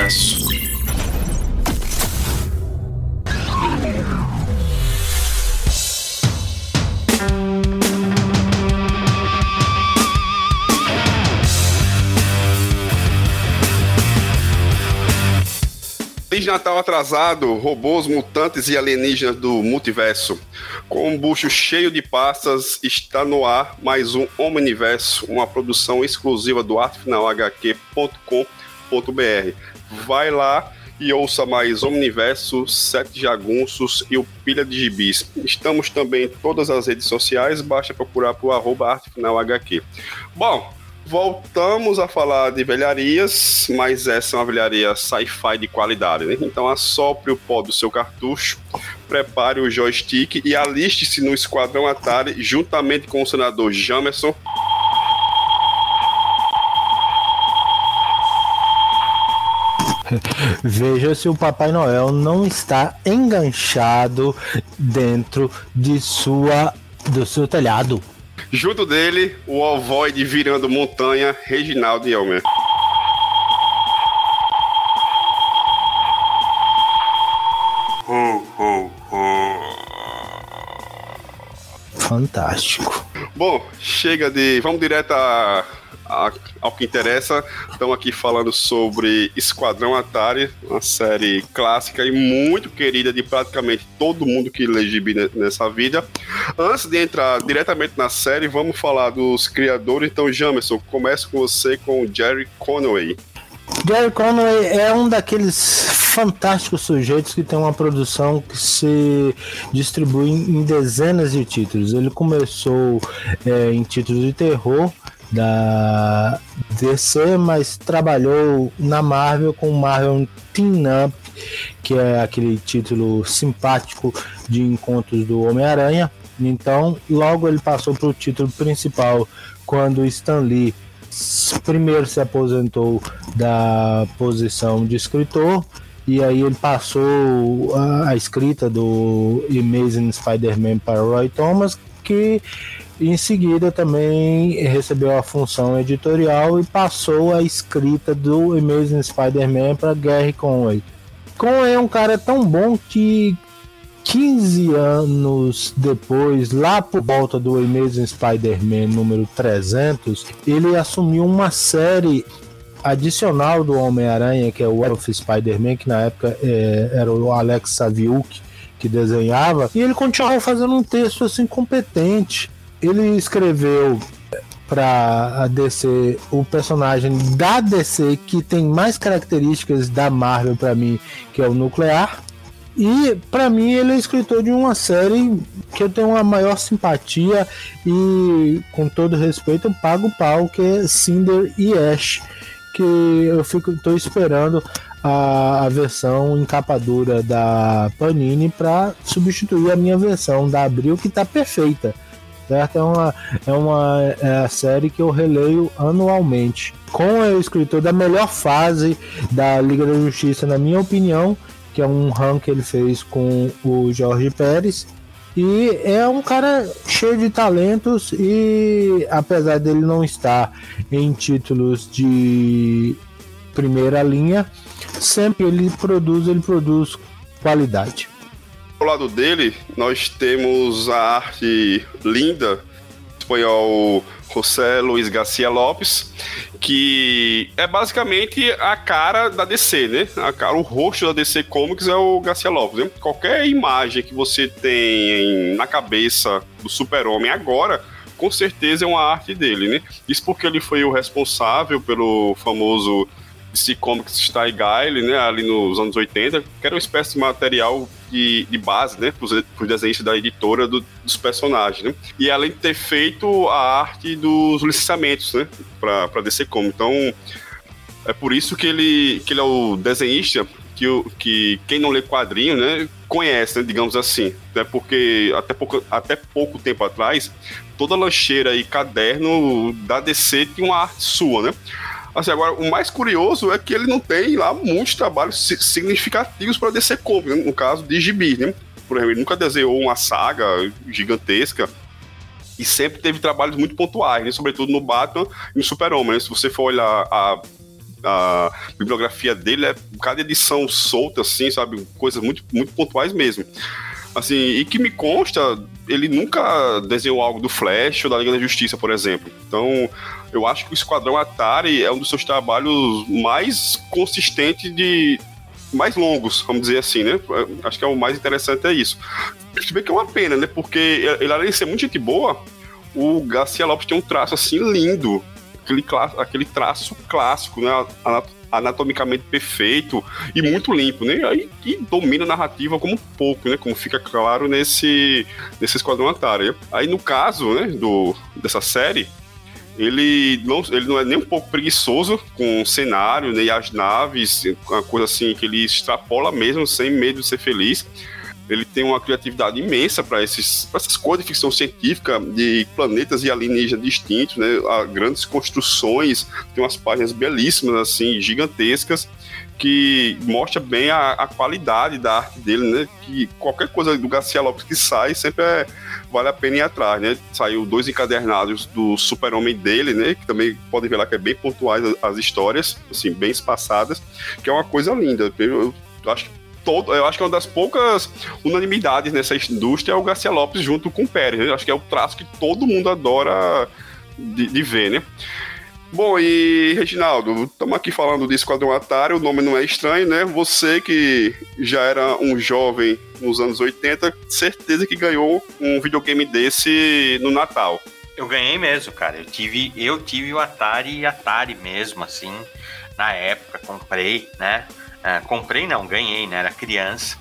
Multiverso. Feliz Natal atrasado, robôs, mutantes e alienígenas do multiverso. Com um bucho cheio de pastas, está no ar mais um Omniverso, uma produção exclusiva do artefinalhq.com.br. Vai lá e ouça mais Omniverso, Sete Jagunços e o Pilha de Gibis. Estamos também em todas as redes sociais, basta procurar por @artefinalhq. Bom, voltamos a falar de velharias, mas essa é uma velharia sci-fi de qualidade, né? Então assopre o pó do seu cartucho, prepare o joystick e aliste-se no Esquadrão Atari juntamente com o senador Jamerson. Veja se o Papai Noel não está enganchado dentro do seu telhado. Junto dele, o ovoide virando montanha, Reginaldo Elmer. Fantástico. Bom, chega de... Vamos direto ao que interessa. Estamos aqui falando sobre Esquadrão Atari, uma série clássica e muito querida de praticamente todo mundo que lê gibi nessa vida. Antes de entrar diretamente na série, vamos falar dos criadores. Então, Jamerson, começo com você, com o Gerry Conway. Gerry Conway é um daqueles fantásticos sujeitos que tem uma produção que se distribui em dezenas de títulos. Ele começou em títulos de terror da DC, mas trabalhou na Marvel com Marvel Team Up, que é aquele título simpático de encontros do Homem-Aranha. Então, logo ele passou para o título principal quando Stan Lee primeiro se aposentou da posição de escritor, e aí ele passou a escrita do Amazing Spider-Man para Roy Thomas, que em seguida também recebeu a função editorial e passou a escrita do Amazing Spider-Man para Gerry Conway. Conway é um cara tão bom que 15 anos depois, lá por volta do Amazing Spider-Man número 300, ele assumiu uma série adicional do Homem-Aranha, que é o What of Spider-Man, que na época era o Alex Saviuk que desenhava, e ele continuava fazendo um texto assim competente. Ele escreveu para a DC o personagem da DC que tem mais características da Marvel para mim, que é o Nuclear. E para mim ele é escritor de uma série que eu tenho uma maior simpatia e, com todo respeito, eu pago o pau, que é Cinder e Ash, que eu estou esperando a versão em capa dura da Panini para substituir a minha versão da Abril, que está perfeita, certo? É a série que eu releio anualmente. Com o escritor da melhor fase da Liga da Justiça, na minha opinião, que é um run que ele fez com o Jorge Pérez, e é um cara cheio de talentos, e apesar dele não estar em títulos de primeira linha, sempre ele produz qualidade. Ao lado dele, nós temos a arte linda, espanhol José Luis García Lopes, que é basicamente a cara da DC, né? O rosto da DC Comics é o García Lopes, né? Qualquer imagem que você tem na cabeça do Super-Homem agora, com certeza é uma arte dele, né? Isso porque ele foi o responsável pelo famoso DC Comics Style Guide, né? Ali nos anos 80, que era uma espécie de material de base, né, para os desenhistas da editora dos personagens, né? E além de ter feito a arte dos licenciamentos, né, para DC Comics. Então é por isso que ele é o desenhista que quem não lê quadrinho, né, conhece, né, digamos assim, né? Porque até pouco tempo atrás toda lancheira e caderno da DC tinha uma arte sua, né? Assim, agora, o mais curioso é que ele não tem lá muitos trabalhos significativos para DC Comics, né? No caso de gibi, né? Por exemplo, ele nunca desenhou uma saga gigantesca e sempre teve trabalhos muito pontuais, né? Sobretudo no Batman e no Super-Homem, né? Se você for olhar a bibliografia dele é cada edição solta, assim, sabe? Coisas muito, muito pontuais mesmo. Assim, e que me consta, ele nunca desenhou algo do Flash ou da Liga da Justiça, por exemplo. Então, eu acho que o Esquadrão Atari é um dos seus trabalhos mais consistentes mais longos, vamos dizer assim, né? Acho que é o mais interessante é isso. Se bem que é uma pena, né? Porque ele, além de ser muito gente boa, o Garcia Lopes tem um traço, assim, lindo. Aquele traço clássico, né? Anatomicamente perfeito e muito limpo, né? E domina a narrativa como pouco, né? Como fica claro nesse Esquadrão Atari. Aí, no caso, né, dessa série, ele não é nem um pouco preguiçoso com o cenário, né, e as naves, uma coisa assim que ele extrapola mesmo, sem medo de ser feliz. Ele tem uma criatividade imensa para essas coisas de ficção científica, de planetas e alienígenas distintos, né? Grandes construções, tem umas páginas belíssimas, assim, gigantescas, que mostra bem a qualidade da arte dele, né? Que qualquer coisa do Garcia Lopes que sai, sempre vale a pena ir atrás, né? Saiu 2 encadernados do Super-Homem dele, né? Que também podem ver lá que é bem pontuais as histórias, assim, bem espaçadas, que é uma coisa linda. Eu acho que é uma das poucas unanimidades nessa indústria é o Garcia Lopes junto com o Pérez, né? Acho que é o traço que todo mundo adora de ver, né? Bom, e Reginaldo, estamos aqui falando de Esquadrão Atari, o nome não é estranho, né? Você que já era um jovem nos anos 80, certeza que ganhou um videogame desse no Natal. Eu ganhei mesmo, cara. Eu tive o Atari mesmo, assim, na época, comprei, né? Comprei não, ganhei, né? Era criança.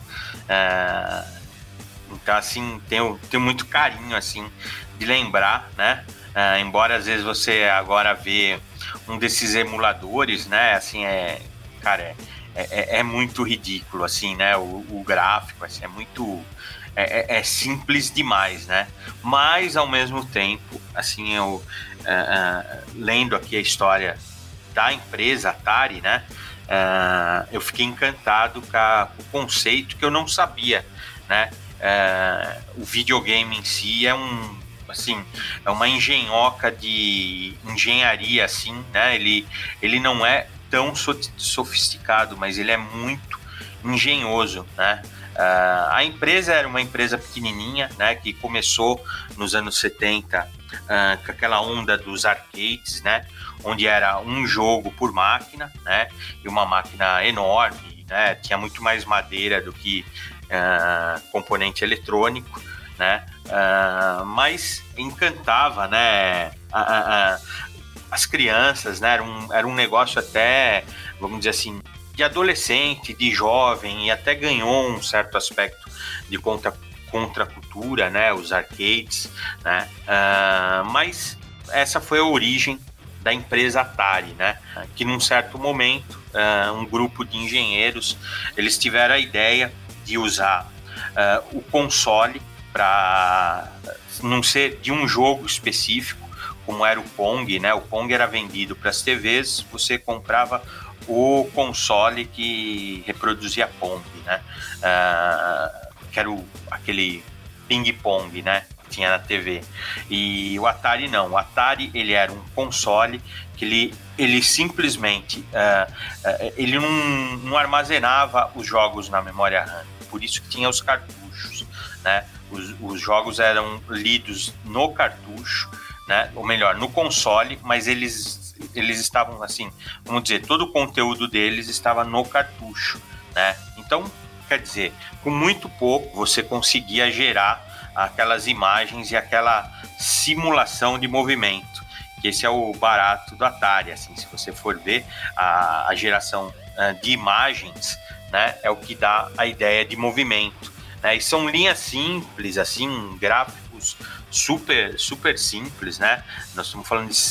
Então, assim, tenho muito carinho, assim, de lembrar, né? Embora às vezes você agora vê um desses emuladores, né? Assim, cara, é muito ridículo, assim, né? O gráfico, assim, é muito... É simples demais, né? Mas, ao mesmo tempo, assim, eu lendo aqui a história da empresa Atari, né? Eu fiquei encantado com o conceito que eu não sabia, né? O videogame em si é uma engenhoca de engenharia, assim, né? Ele não é tão sofisticado, mas ele é muito engenhoso, né? A empresa era uma empresa pequenininha, né? Que começou nos anos 70 com aquela onda dos arcades, né? Onde era um jogo por máquina, né? E uma máquina enorme, né? Tinha muito mais madeira do que componente eletrônico, né? Mas encantava, né? As crianças, né? Era um negócio até, vamos dizer assim, de adolescente, de jovem, e até ganhou um certo aspecto de contracultura, né? Os arcades, né? Mas essa foi a origem da empresa Atari, né? Que num certo momento, um grupo de engenheiros, eles tiveram a ideia de usar o console para não ser de um jogo específico, como era o Pong, né? O Pong era vendido para as TVs, você comprava o console que reproduzia Pong, né? Que era aquele ping-pong, né? Que tinha na TV. E o Atari não. O Atari, ele era um console que ele simplesmente ele não armazenava os jogos na memória RAM. Por isso que tinha os cartuchos, né? Os jogos eram lidos no cartucho, né? Ou melhor, no console, mas eles estavam assim, vamos dizer, todo o conteúdo deles estava no cartucho, né? Então, quer dizer, com muito pouco você conseguia gerar aquelas imagens e aquela simulação de movimento, que esse é o barato do Atari, assim, se você for ver a geração de imagens, né, é o que dá a ideia de movimento, né? E são linhas simples, assim, gráficos super simples, né? Nós estamos falando de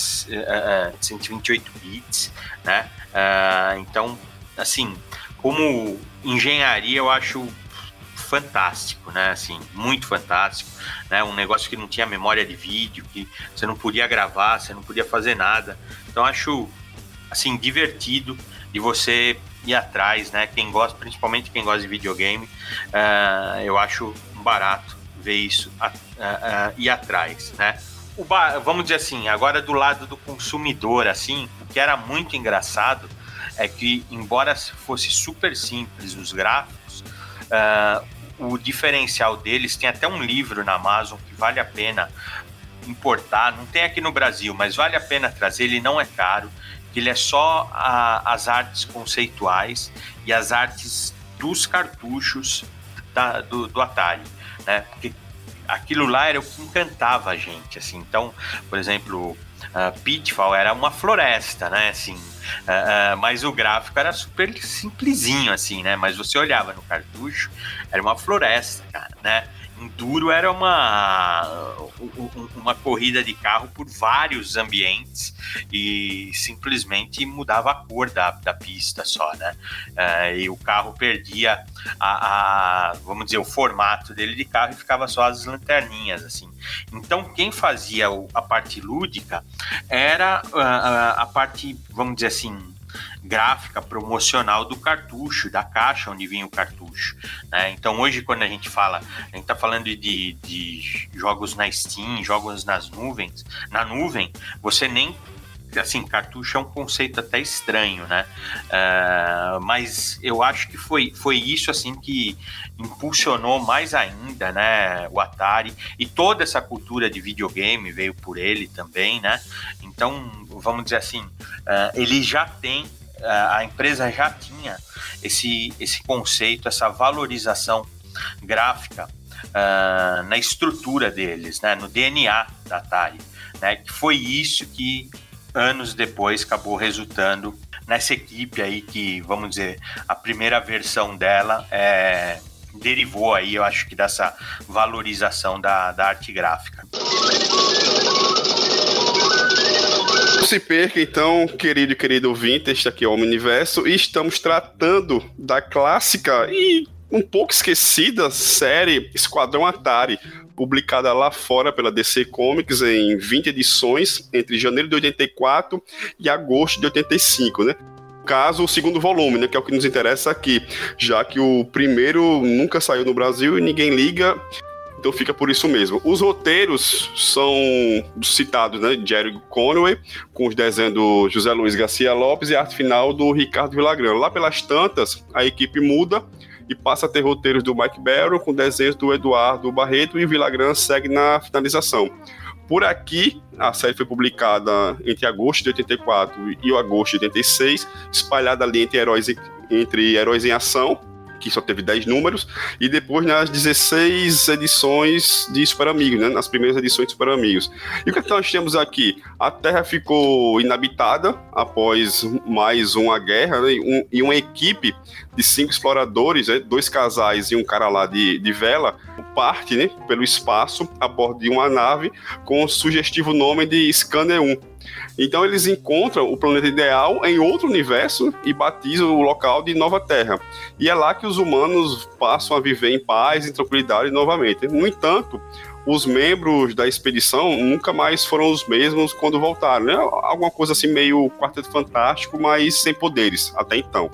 128 bits, né? Então, assim, como engenharia eu acho fantástico, né? Assim, muito fantástico, né? Um negócio que não tinha memória de vídeo, que você não podia gravar, você não podia fazer nada. Então, acho, assim, divertido de você ir atrás, né? Quem gosta, principalmente quem gosta de videogame, eu acho barato ver isso ir atrás, né? Vamos dizer assim, agora do lado do consumidor, assim, o que era muito engraçado é que, embora fosse super simples os gráficos, o diferencial deles, tem até um livro na Amazon que vale a pena importar, não tem aqui no Brasil, mas vale a pena trazer, ele não é caro, ele é só as artes conceituais e as artes dos cartuchos do Atari, né? Porque aquilo lá era o que encantava a gente, assim. Então, por exemplo, Pitfall era uma floresta, né, assim, mas o gráfico era super simplesinho, assim, né, mas você olhava no cartucho, era uma floresta, cara, né. Enduro era uma corrida de carro por vários ambientes e simplesmente mudava a cor da pista só, né? E o carro perdia vamos dizer, o formato dele de carro e ficava só as lanterninhas, assim. Então, quem fazia a parte lúdica era a parte, vamos dizer assim, gráfica, promocional do cartucho, da caixa onde vinha o cartucho, né? Então hoje, quando a gente tá falando de jogos na Steam, jogos na nuvem, você nem, assim, cartucho é um conceito até estranho, né? Mas eu acho que foi isso, assim, que impulsionou mais ainda, né, o Atari, e toda essa cultura de videogame veio por ele também, né? Então, vamos dizer assim, ele já tem, a empresa já tinha esse conceito, essa valorização gráfica na estrutura deles, né, no DNA da Atari, né, que foi isso que anos depois acabou resultando nessa equipe aí que, vamos dizer, a primeira versão dela derivou aí, eu acho que dessa valorização da arte gráfica. Não se perca, então, querido ouvinte, este aqui é o Omniverso, e estamos tratando da clássica e um pouco esquecida série Esquadrão Atari, publicada lá fora pela DC Comics em 20 edições, entre janeiro de 84 e agosto de 85, né? No caso, o segundo volume, né, que é o que nos interessa aqui, já que o primeiro nunca saiu no Brasil e ninguém liga. Então fica por isso mesmo. Os roteiros são citados, né, Jerry Conway, com os desenhos do José Luiz Garcia Lopes e a arte final do Ricardo Villagrán. Lá pelas tantas, a equipe muda e passa a ter roteiros do Mike Barrow, com desenhos do Eduardo Barreto, e o Villagrán segue na finalização. Por aqui, a série foi publicada entre agosto de 84 e agosto de 86, espalhada ali entre Heróis em Ação, que só teve 10 números, e depois nas 16 edições de Super Amigos, né? Nas primeiras edições de Super Amigos. E o que nós temos aqui? A Terra ficou inabitada após mais uma guerra, né? E uma equipe de 5 exploradores, né? 2 casais e um cara lá de vela, parte, né, pelo espaço a bordo de uma nave com o sugestivo nome de Scanner 1. Então eles encontram o planeta ideal em outro universo e batizam o local de Nova Terra. E é lá que os humanos passam a viver em paz e tranquilidade novamente. No entanto, os membros da expedição nunca mais foram os mesmos quando voltaram, né? Alguma coisa assim meio Quarteto Fantástico, mas sem poderes até então.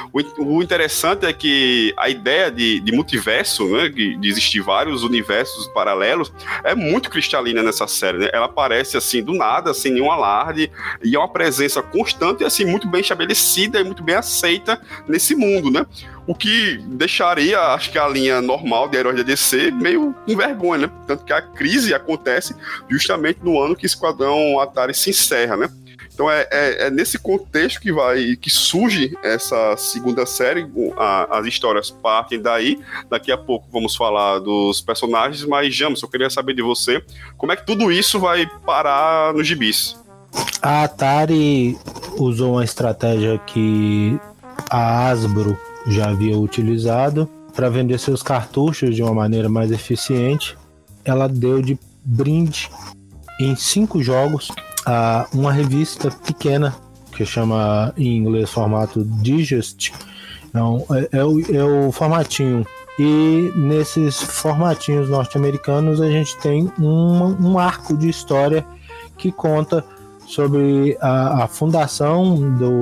O interessante é que a ideia de multiverso, né, de existir vários universos paralelos, é muito cristalina nessa série, né? Ela aparece assim do nada, sem nenhum alarde, e é uma presença constante e assim muito bem estabelecida e muito bem aceita nesse mundo, né? O que deixaria, acho que a linha normal de heróis da DC meio com vergonha, né? Tanto que a crise acontece justamente no ano que Esquadrão Atari se encerra, né? Então é nesse contexto que surge essa segunda série, as histórias partem daí. Daqui a pouco vamos falar dos personagens, mas James, eu queria saber de você, como é que tudo isso vai parar nos gibis? A Atari usou uma estratégia que a Hasbro já havia utilizado para vender seus cartuchos de uma maneira mais eficiente. Ela deu de brinde em 5 jogos uma revista pequena que chama em inglês formato Digest. Então, é o formatinho. E nesses formatinhos norte-americanos a gente tem um arco de história que conta sobre a fundação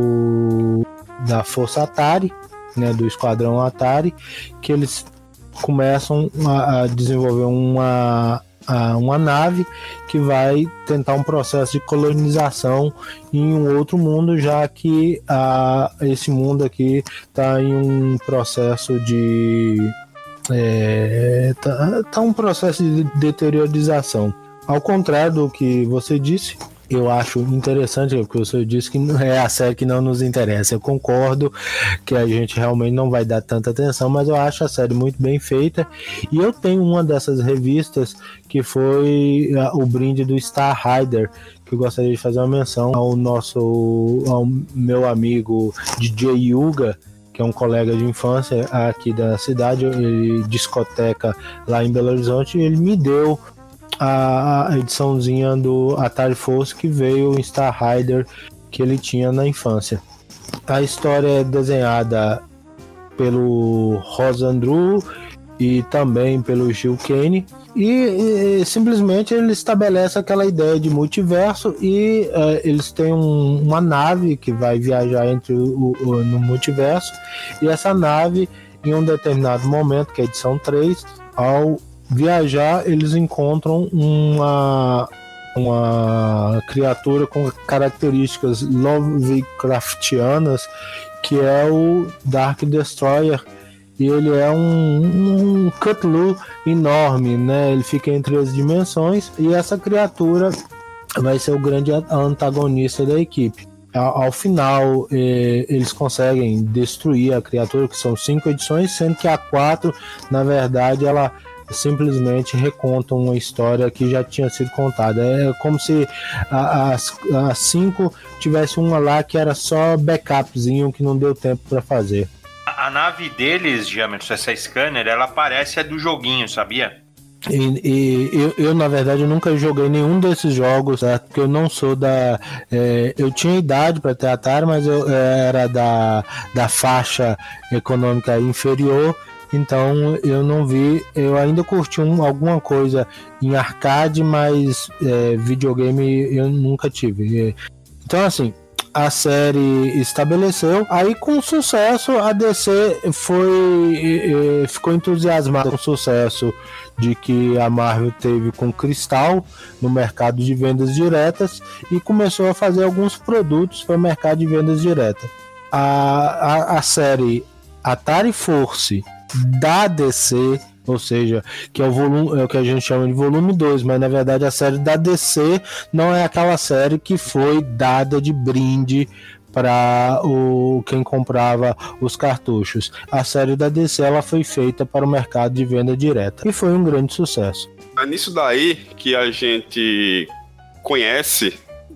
da Força Atari, né, do Esquadrão Atari, que eles começam a desenvolver uma uma nave que vai tentar um processo de colonização em um outro mundo, já que esse mundo aqui está em um processo de um processo de deteriorização. Ao contrário do que você disse, eu acho interessante, porque você disse que é a série que não nos interessa. Eu concordo que a gente realmente não vai dar tanta atenção, mas eu acho a série muito bem feita. E eu tenho uma dessas revistas que foi o brinde do Star Rider, que eu gostaria de fazer uma menção ao meu amigo DJ Yuga, que é um colega de infância aqui da cidade, ele discoteca lá em Belo Horizonte, e ele me deu a ediçãozinha do Atari Force que veio em Star Rider que ele tinha na infância. A história é desenhada pelo Rosandru e também pelo Gil Kane, e simplesmente ele estabelece aquela ideia de multiverso, e eles têm uma nave que vai viajar no multiverso, e essa nave, em um determinado momento, que é a edição 3, ao viajar, eles encontram uma criatura com características Lovecraftianas, que é o Dark Destroyer, e ele é um Cthulhu enorme, né? Ele fica entre as dimensões, e essa criatura vai ser o grande antagonista da equipe. Ao final, eles conseguem destruir a criatura, que são 5 edições, sendo que a 4, na verdade, ela simplesmente reconta uma história que já tinha sido contada. É como se as 5 tivesse uma lá que era só backupzinho, que não deu tempo para fazer. A nave deles, Jamerson, essa Scanner, ela parece a do joguinho, sabia? Eu na verdade, nunca joguei nenhum desses jogos, certo? Porque eu não sou eu tinha idade para ter Atari, mas eu era da faixa econômica inferior. Então eu não vi, eu ainda curti alguma coisa em arcade, mas videogame eu nunca tive. Então assim, a série estabeleceu, aí com sucesso a DC ficou entusiasmada com o sucesso de que a Marvel teve com Cristal no mercado de vendas diretas, e começou a fazer alguns produtos para o mercado de vendas diretas. A série Atari Force da DC, ou seja, que é o que a gente chama de volume 2, mas na verdade a série da DC não é aquela série que foi dada de brinde para quem comprava os cartuchos. A série da DC ela foi feita para o mercado de venda direta e foi um grande sucesso. É nisso daí que a gente conhece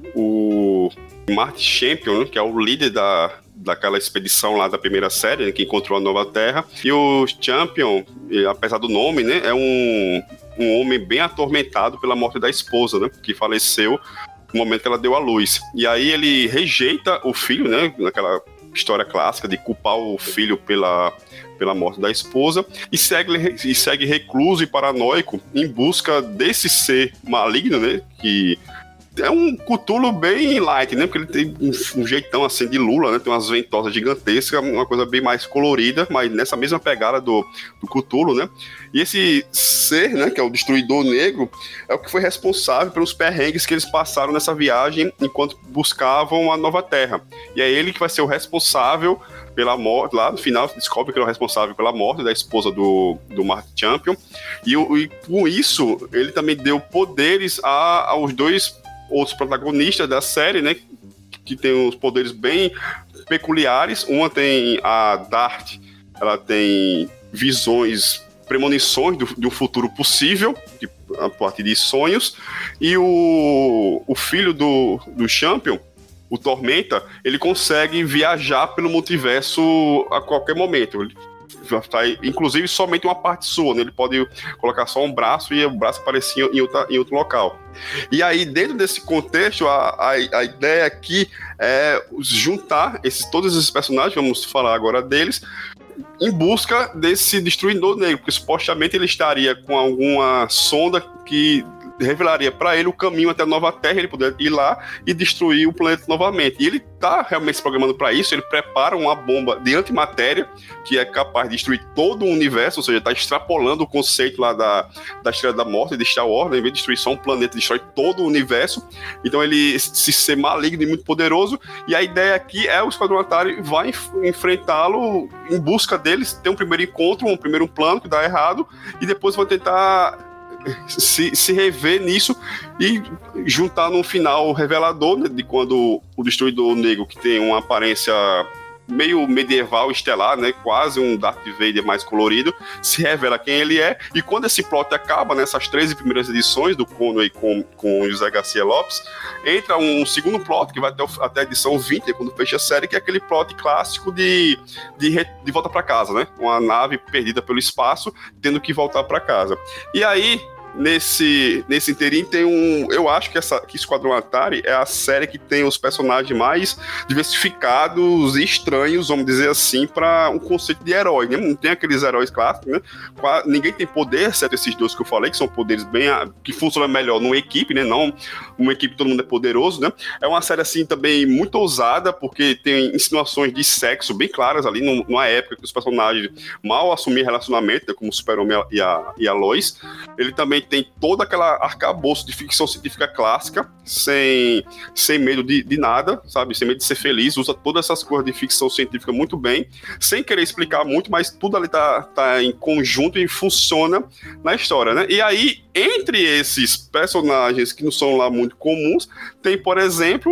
o Martin Champion, que é o líder daquela expedição lá da primeira série, né, que encontrou a Nova Terra. E o Champion, apesar do nome, né, é um homem bem atormentado pela morte da esposa, né, que faleceu no momento que ela deu à luz. E aí ele rejeita o filho, né, naquela história clássica de culpar o filho pela morte da esposa, e segue recluso e paranoico em busca desse ser maligno, né, que é um Cthulhu bem light, né? Porque ele tem um jeitão assim de Lula, né? Tem umas ventosas gigantescas, uma coisa bem mais colorida, mas nessa mesma pegada do Cthulhu, né? E esse ser, né? Que é o Destruidor Negro, é o que foi responsável pelos perrengues que eles passaram nessa viagem enquanto buscavam a Nova Terra. E é ele que vai ser o responsável pela morte, lá no final se descobre que ele é o responsável pela morte da esposa do Martin Champion. E com isso, ele também deu poderes aos dois outros protagonistas da série, né, que tem uns poderes bem peculiares. Uma tem a Dart, ela tem visões, premonições do futuro possível, a partir de sonhos, e o filho do Champion, o Tormenta, ele consegue viajar pelo multiverso a qualquer momento. Inclusive somente uma parte sua, né? Ele pode colocar só um braço e o braço aparecia em outro local. E aí, dentro desse contexto, a ideia aqui é juntar todos esses personagens, vamos falar agora deles, em busca desse Destruidor Negro, porque supostamente ele estaria com alguma sonda que revelaria para ele o caminho até a Nova Terra, ele poder ir lá e destruir o planeta novamente. E ele tá realmente se programando para isso, ele prepara uma bomba de antimatéria que é capaz de destruir todo o universo, ou seja, tá extrapolando o conceito lá da Estrela da Morte, de Star Wars, né? Em vez de destruir só um planeta, destrói todo o universo. Então ele se ser maligno e muito poderoso, e a ideia aqui é o Esquadrão Atari vai enfrentá-lo em busca deles, ter um primeiro encontro, um primeiro plano que dá errado, e depois vão tentar se rever nisso e juntar num final revelador, né, de quando o Destruidor Negro, que tem uma aparência meio medieval, estelar, né, quase um Darth Vader mais colorido, se revela quem ele é, e quando esse plot acaba, nessas 13 primeiras edições do Conway com José Garcia Lopes, entra um segundo plot que vai até a edição 20, quando fecha a série, que é aquele plot clássico de volta para casa, né, uma nave perdida pelo espaço, tendo que voltar para casa. E aí, nesse inteirinho tem eu acho que Esquadrão Atari é a série que tem os personagens mais diversificados e estranhos, vamos dizer assim, para um conceito de herói, né? Não tem aqueles heróis clássicos, né? Ninguém tem poder, exceto esses dois que eu falei, que são poderes que funcionam melhor numa equipe, né? Não uma equipe que todo mundo é poderoso, né? É uma série assim também muito ousada, porque tem insinuações de sexo bem claras ali, numa época que os personagens mal assumiam relacionamento, né? Como o Super-Homem e a Lois. Ele também tem toda aquela arcabouço de ficção científica clássica, sem medo de nada, sabe? Sem medo de ser feliz, usa todas essas coisas de ficção científica muito bem, sem querer explicar muito, mas tudo ali tá em conjunto e funciona na história, né? E aí, entre esses personagens que não são lá muito comuns, tem, por exemplo,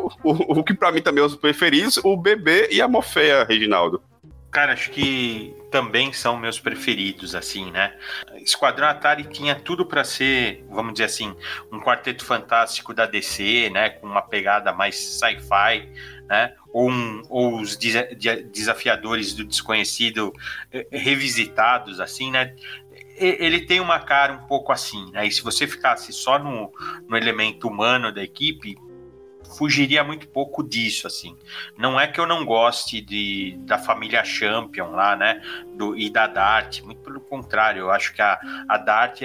o que pra mim também é um dos preferidos, o Bebê e a Morféia, Reginaldo. Cara, acho que também são meus preferidos, assim, né? Esquadrão Atari tinha tudo para ser, vamos dizer assim, um quarteto fantástico da DC, né? Com uma pegada mais sci-fi, né? Ou os desafiadores do desconhecido revisitados, assim, né? Ele tem uma cara um pouco assim, né? E se você ficasse só no elemento humano da equipe, fugiria muito pouco disso, assim. Não é que eu não goste da família Champion lá, né, e da Dart, muito pelo contrário, eu acho que a Dart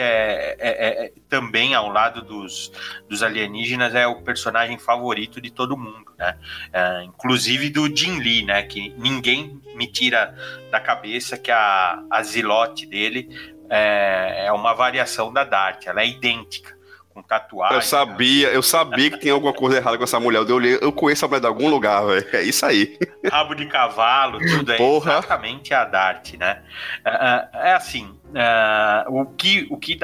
é também, ao lado dos alienígenas, é o personagem favorito de todo mundo, né, inclusive do Jim Lee, né, que ninguém me tira da cabeça que a Zilote dele é uma variação da Dart, ela é idêntica, com tatuagem. Eu sabia que tinha alguma coisa errada com essa mulher. Eu conheço a mulher de algum lugar, velho. É isso aí. Rabo de cavalo, tudo é exatamente a Dart, né? É assim, o que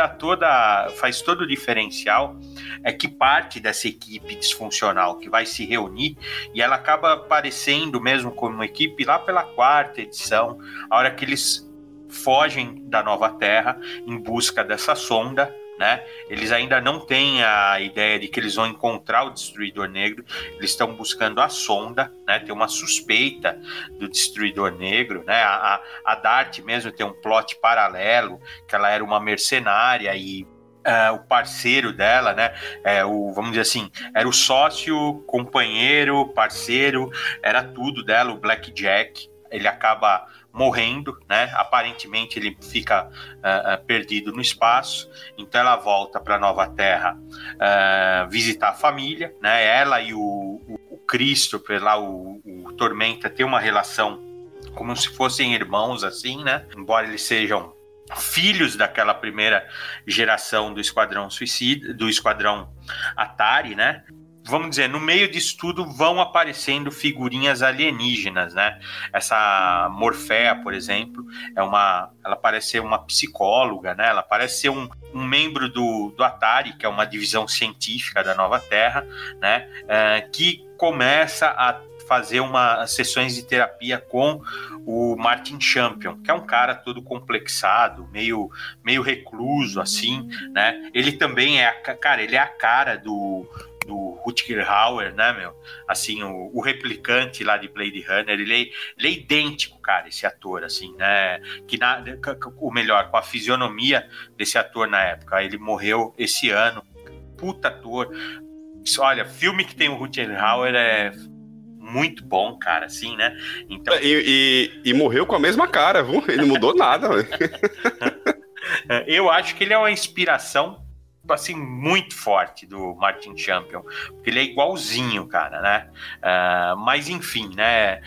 faz todo o diferencial é que parte dessa equipe disfuncional que vai se reunir e ela acaba aparecendo mesmo como uma equipe lá pela 4ª edição, a hora que eles fogem da Nova Terra em busca dessa sonda, né? Eles ainda não têm a ideia de que eles vão encontrar o Destruidor Negro, eles estão buscando a sonda, né? Tem uma suspeita do Destruidor Negro, né? A Dart mesmo tem um plot paralelo, que ela era uma mercenária e o parceiro dela, né? Vamos dizer assim, era o sócio, companheiro, parceiro, era tudo dela, o Blackjack. Ele acaba morrendo, né? Aparentemente ele fica perdido no espaço, então ela volta para Nova Terra visitar a família, né? Ela e o Christopher lá, o Tormenta, tem uma relação como se fossem irmãos, assim, né? Embora eles sejam filhos daquela primeira geração do Esquadrão Suicida, do Esquadrão Atari, né? Vamos dizer, no meio disso tudo vão aparecendo figurinhas alienígenas, né? Essa Morféia, por exemplo, ela parece ser uma psicóloga, né? Ela parece ser um membro do Atari, que é uma divisão científica da Nova Terra, né? Que começa a fazer sessões de terapia com o Martin Champion, que é um cara todo complexado, meio recluso, assim, né? Ele também ele é a cara do Rutger Hauer, né, meu? Assim, o replicante lá de Blade Runner, ele é idêntico, cara, esse ator, assim, né? Ou melhor, com a fisionomia desse ator na época. Ele morreu esse ano. Puta ator. Olha, filme que tem o Rutger Hauer é muito bom, cara, assim, né? Então... E morreu com a mesma cara, viu? Ele não mudou nada, velho. Eu acho que ele é uma inspiração assim, muito forte do Martin Champion, porque ele é igualzinho, cara, né? Mas, enfim, né?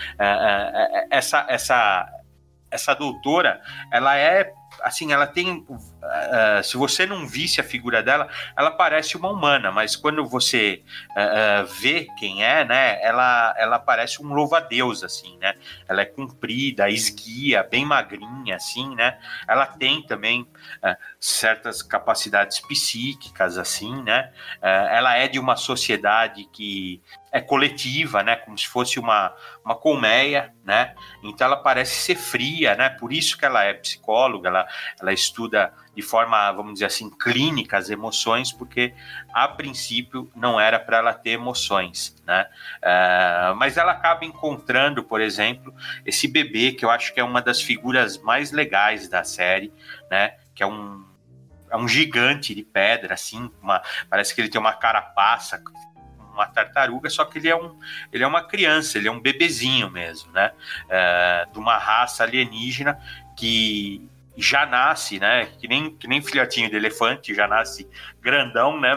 Essa doutora, ela é, assim, ela tem... se você não visse a figura dela, ela parece uma humana, mas quando você vê quem é, né, ela parece um louva-a-Deus, assim, né? Ela é comprida, esguia, bem magrinha, assim, né? Ela tem também certas capacidades psíquicas, assim, né? Ela é de uma sociedade que é coletiva, né? Como se fosse uma colmeia, né? Então ela parece ser fria, né? Por isso que ela é psicóloga, ela estuda de forma, vamos dizer assim, clínica as emoções, porque a princípio não era para ela ter emoções, né? Mas ela acaba encontrando, por exemplo, esse bebê, que eu acho que é uma das figuras mais legais da série, né? Que é um gigante de pedra, assim, parece que ele tem uma carapaça, uma tartaruga, só que ele é uma criança, ele é um bebezinho mesmo, né? De uma raça alienígena que já nasce, né? Que nem filhotinho de elefante, já nasce grandão, né?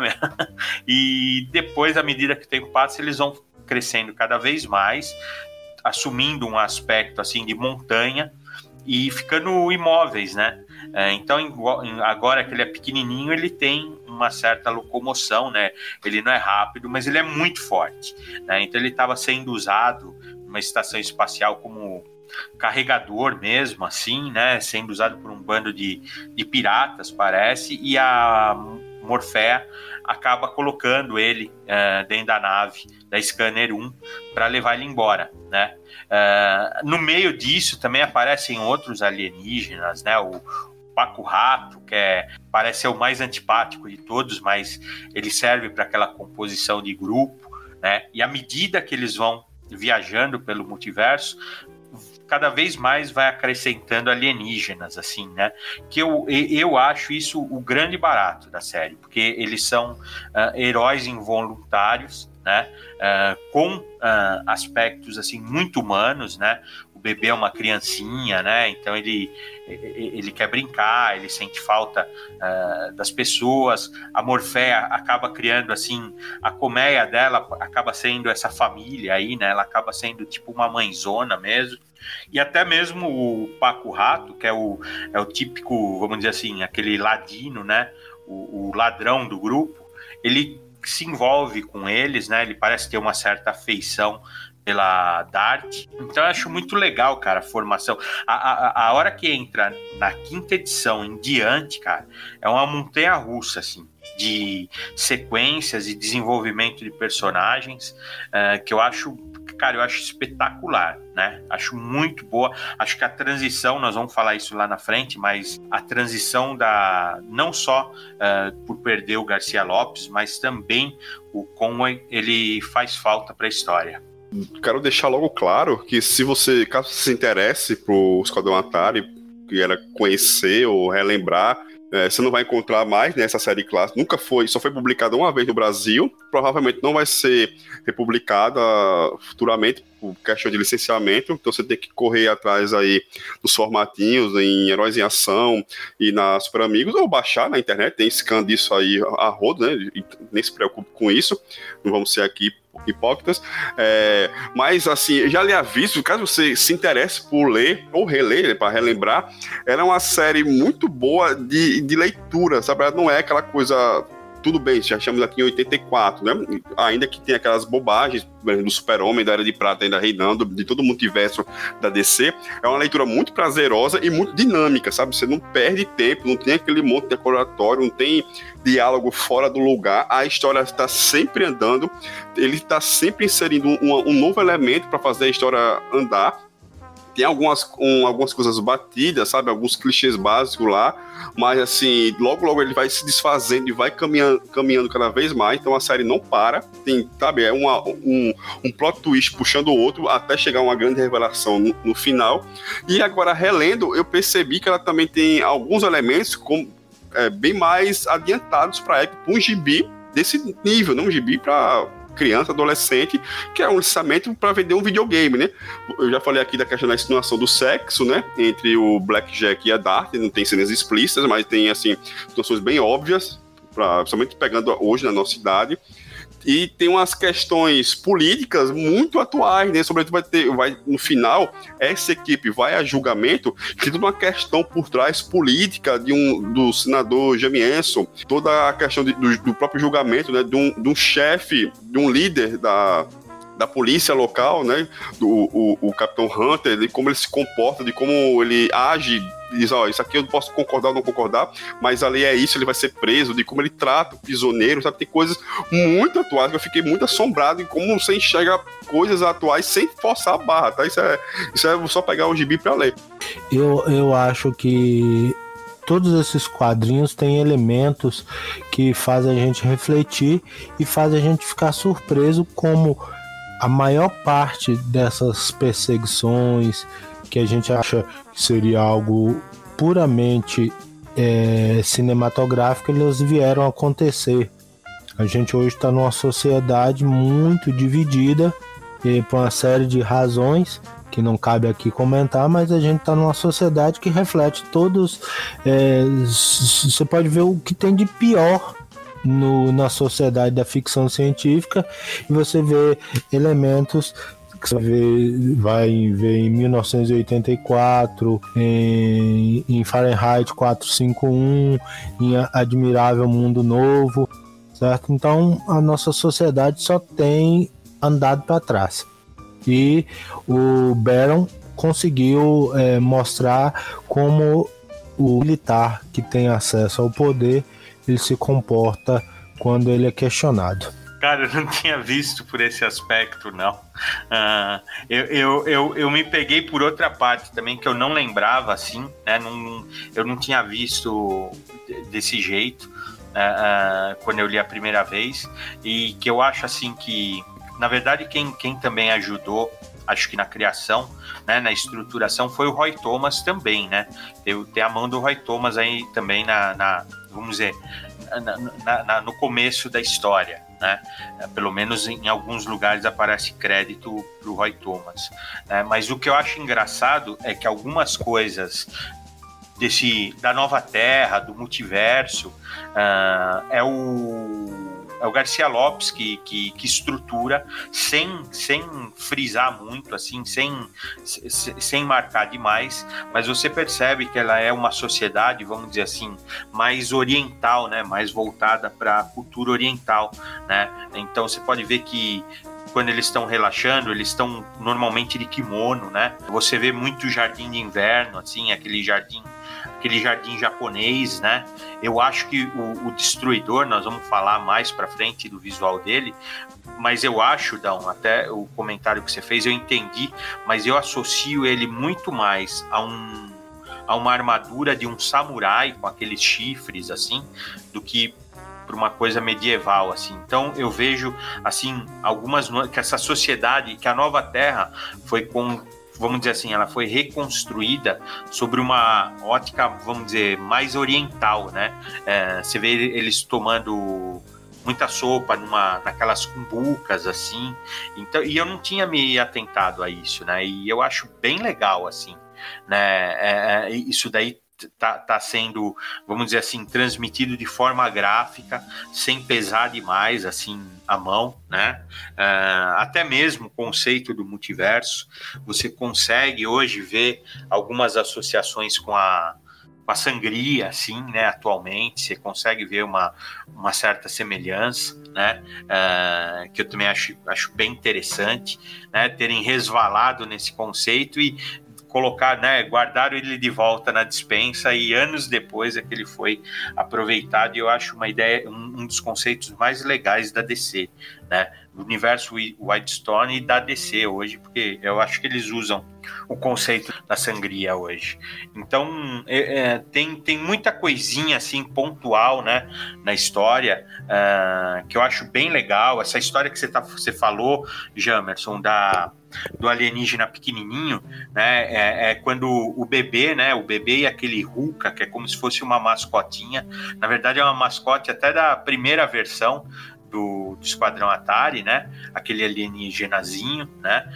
E depois, à medida que o tempo passa, eles vão crescendo cada vez mais, assumindo um aspecto assim de montanha e ficando imóveis, né? Então, agora que ele é pequenininho, ele tem uma certa locomoção, né? Ele não é rápido, mas ele é muito forte, né? Então ele estava sendo usado numa estação espacial como carregador mesmo, assim, né? Sendo usado por um bando de piratas, parece, e a Morfea acaba colocando ele dentro da nave da Scanner 1 para levar ele embora, né? No meio disso também aparecem outros alienígenas, né? O Paco Rato, que parece ser o mais antipático de todos, mas ele serve para aquela composição de grupo, né? E à medida que eles vão viajando pelo multiverso, cada vez mais vai acrescentando alienígenas, assim, né? Que eu acho isso o grande barato da série, porque eles são heróis involuntários, né? Com aspectos, assim, muito humanos, né? O bebê é uma criancinha, né? Então ele quer brincar, ele sente falta das pessoas. A Morfea acaba criando, assim, a colmeia dela acaba sendo essa família aí, né? Ela acaba sendo tipo uma mãezona mesmo. E até mesmo o Paco Rato, que é o típico, vamos dizer assim, aquele ladino, né? O ladrão do grupo, ele se envolve com eles, né? Ele parece ter uma certa afeição pela Dart. Então eu acho muito legal, cara, a formação. A hora que entra na 5ª edição em diante, cara, é uma montanha-russa, assim, de sequências e desenvolvimento de personagens, que eu acho espetacular, né? Acho muito boa. Acho que a transição, nós vamos falar isso lá na frente, mas a transição não só por perder o Garcia Lopes, mas também o Conway, ele faz falta para a história. Quero deixar logo claro que caso você se interesse pro Esquadrão Atari, que era conhecer ou relembrar, você não vai encontrar mais nessa série clássica. Só foi publicada uma vez no Brasil. Provavelmente não vai ser republicada futuramente por questão de licenciamento. Então você tem que correr atrás aí dos formatinhos em Heróis em Ação e na Super Amigos, ou baixar na internet. Tem scan disso aí a rodo, né? E nem se preocupe com isso. Não vamos ser aqui hipócritas, mas assim, já lhe aviso, caso você se interesse por ler ou reler, né, para relembrar, era uma série muito boa de leitura, sabe? Ela não é aquela coisa, tudo bem, já achamos aqui em 84, né? Ainda que tenha aquelas bobagens do Super-Homem, da Era de Prata ainda reinando, de todo o multiverso da DC, é uma leitura muito prazerosa e muito dinâmica, sabe? Você não perde tempo, não tem aquele monte decoratório, não tem diálogo fora do lugar, a história está sempre andando, ele está sempre inserindo um novo elemento para fazer a história andar. Tem algumas coisas batidas, sabe? Alguns clichês básicos lá, mas assim, logo ele vai se desfazendo e vai caminhando cada vez mais, então a série não para. Tem, sabe, um plot twist puxando o outro até chegar a uma grande revelação no final. E agora, relendo, eu percebi que ela também tem alguns elementos bem mais adiantados para a época, um gibi desse nível, não um gibi para criança, adolescente, que é um licenciamento para vender um videogame, né? Eu já falei aqui da questão da insinuação do sexo, né? Entre o Blackjack e a Dart, não tem cenas explícitas, mas tem, assim, situações bem óbvias, principalmente pegando hoje na nossa cidade. E tem umas questões políticas muito atuais, né? Sobretudo no final, essa equipe vai a julgamento, que tem uma questão por trás política do senador Jamienson, toda a questão do próprio julgamento, né? De um chefe, de um líder da polícia local, né? O Capitão Hunter, de como ele se comporta, de como ele age. Diz, isso aqui eu não posso concordar ou não concordar, mas a lei é isso, ele vai ser preso, de como ele trata o prisioneiro, sabe? Tem coisas muito atuais que eu fiquei muito assombrado em como você enxerga coisas atuais sem forçar a barra, tá? Isso é só pegar o gibi pra ler. Eu acho que todos esses quadrinhos têm elementos que fazem a gente refletir e fazem a gente ficar surpreso como a maior parte dessas perseguições que a gente acha que seria algo puramente cinematográfico, eles vieram a acontecer. A gente hoje está numa sociedade muito dividida por uma série de razões que não cabe aqui comentar, mas a gente está numa sociedade que reflete todos. Você pode ver o que tem de pior na sociedade da ficção científica, e você vê elementos que você vai ver em 1984, em Fahrenheit 451, em Admirável Mundo Novo, certo? Então a nossa sociedade só tem andado para trás, e o Baron conseguiu mostrar como o militar que tem acesso ao poder, ele se comporta quando ele é questionado. Cara, eu não tinha visto por esse aspecto, não. Eu me peguei por outra parte também, que eu não lembrava, assim, né? Eu não tinha visto desse jeito quando eu li a primeira vez, e que eu acho, assim, que, na verdade, quem também ajudou, acho que na criação, né, na estruturação, foi o Roy Thomas também, né? Tem a mão do Roy Thomas aí também vamos dizer, no começo da história, né? Pelo menos em alguns lugares aparece crédito para o Roy Thomas, né? Mas o que eu acho engraçado é que algumas coisas da Nova Terra, do multiverso, é o Garcia Lopes que estrutura sem frisar muito, assim, sem marcar demais, mas você percebe que ela é uma sociedade, vamos dizer assim, mais oriental, né, mais voltada para a cultura oriental, né? Então você pode ver que quando eles estão relaxando, eles estão normalmente de kimono, né? Você vê muito jardim de inverno, assim, aquele jardim japonês, né? Eu acho que o Destruidor, nós vamos falar mais pra frente do visual dele, mas eu acho, Dão, até o comentário que você fez, eu entendi, mas eu associo ele muito mais a uma armadura de um samurai com aqueles chifres, assim, do que para uma coisa medieval, assim. Então eu vejo, assim, que essa sociedade, que a Nova Terra vamos dizer assim, ela foi reconstruída sobre uma ótica, vamos dizer, mais oriental, né? Você vê eles tomando muita sopa naquelas cumbucas, assim. Então, e eu não tinha me atentado a isso, né? E eu acho bem legal, assim, né? Isso daí tá sendo, vamos dizer assim, transmitido de forma gráfica, sem pesar demais, assim, a mão, né? Até mesmo o conceito do multiverso, você consegue hoje ver algumas associações com a sangria, assim, né? Atualmente, você consegue ver uma certa semelhança, né? Que eu também acho bem interessante, né? Terem resvalado nesse conceito e colocar, né, guardaram ele de volta na despensa, e anos depois é que ele foi aproveitado, e eu acho uma ideia, um dos conceitos mais legais da DC, né, do universo Wildstorm e da DC hoje, porque eu acho que eles usam o conceito da sangria hoje. Então tem muita coisinha assim pontual, né, na história, que eu acho bem legal. Essa história que você falou, Jamerson, do alienígena pequenininho, né, quando o bebê e aquele Ruka, que é como se fosse uma mascotinha, na verdade é uma mascote até da primeira versão do Esquadrão Atari, né, aquele alienígenazinho, né,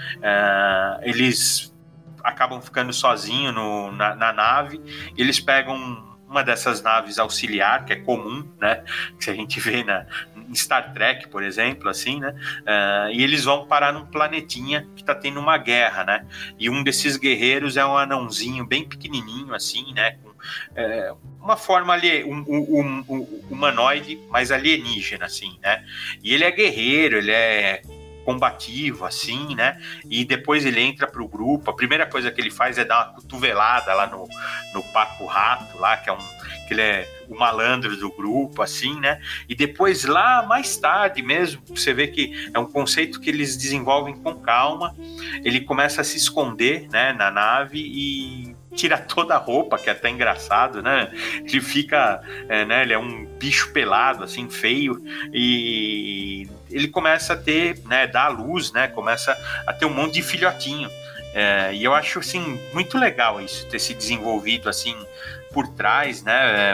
eles acabam ficando sozinhos na nave, eles pegam uma dessas naves auxiliar, que é comum, né? Que a gente vê em Star Trek, por exemplo, assim, né? E eles vão parar num planetinha que tá tendo uma guerra, né? E um desses guerreiros é um anãozinho bem pequenininho, assim, né? Com uma forma humanoide, mas alienígena, assim, né? E ele é guerreiro, ele é combativo, assim, né? E depois ele entra pro grupo. A primeira coisa que ele faz é dar uma cotovelada lá no Paco Rato, lá, que ele é o malandro do grupo, assim, né? E depois, lá mais tarde mesmo, você vê que é um conceito que eles desenvolvem com calma. Ele começa a se esconder, né, na nave e tira toda a roupa, que é até engraçado, né? Ele fica, né? Ele é um bicho pelado, assim, feio, e ele começa a ter, né? Dá à luz, né? Começa a ter um monte de filhotinho. E eu acho, assim, muito legal isso, ter se desenvolvido, assim, por trás, né?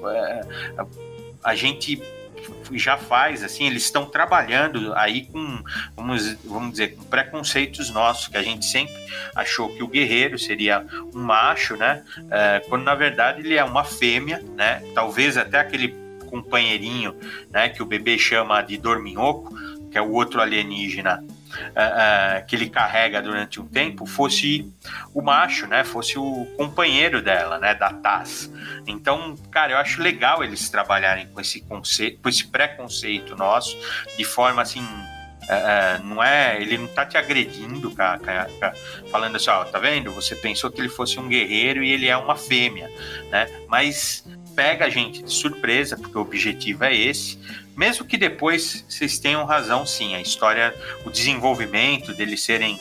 A gente já faz, assim, eles estão trabalhando aí com, vamos dizer, com preconceitos nossos, que a gente sempre achou que o guerreiro seria um macho, né? Quando na verdade ele é uma fêmea, né? Talvez até aquele companheirinho, né, que o bebê chama de dorminhoco, que é o outro alienígena que ele carrega durante um tempo, fosse o macho, né? Fosse o companheiro dela, né? Da Taz. Então, cara, eu acho legal eles trabalharem com esse conceito, com esse preconceito nosso, de forma assim, ele não tá te agredindo, cara, falando assim, ó, tá vendo? Você pensou que ele fosse um guerreiro e ele é uma fêmea, né? Mas pega a gente de surpresa, porque o objetivo é esse. Mesmo que depois vocês tenham razão, sim, a história, o desenvolvimento deles serem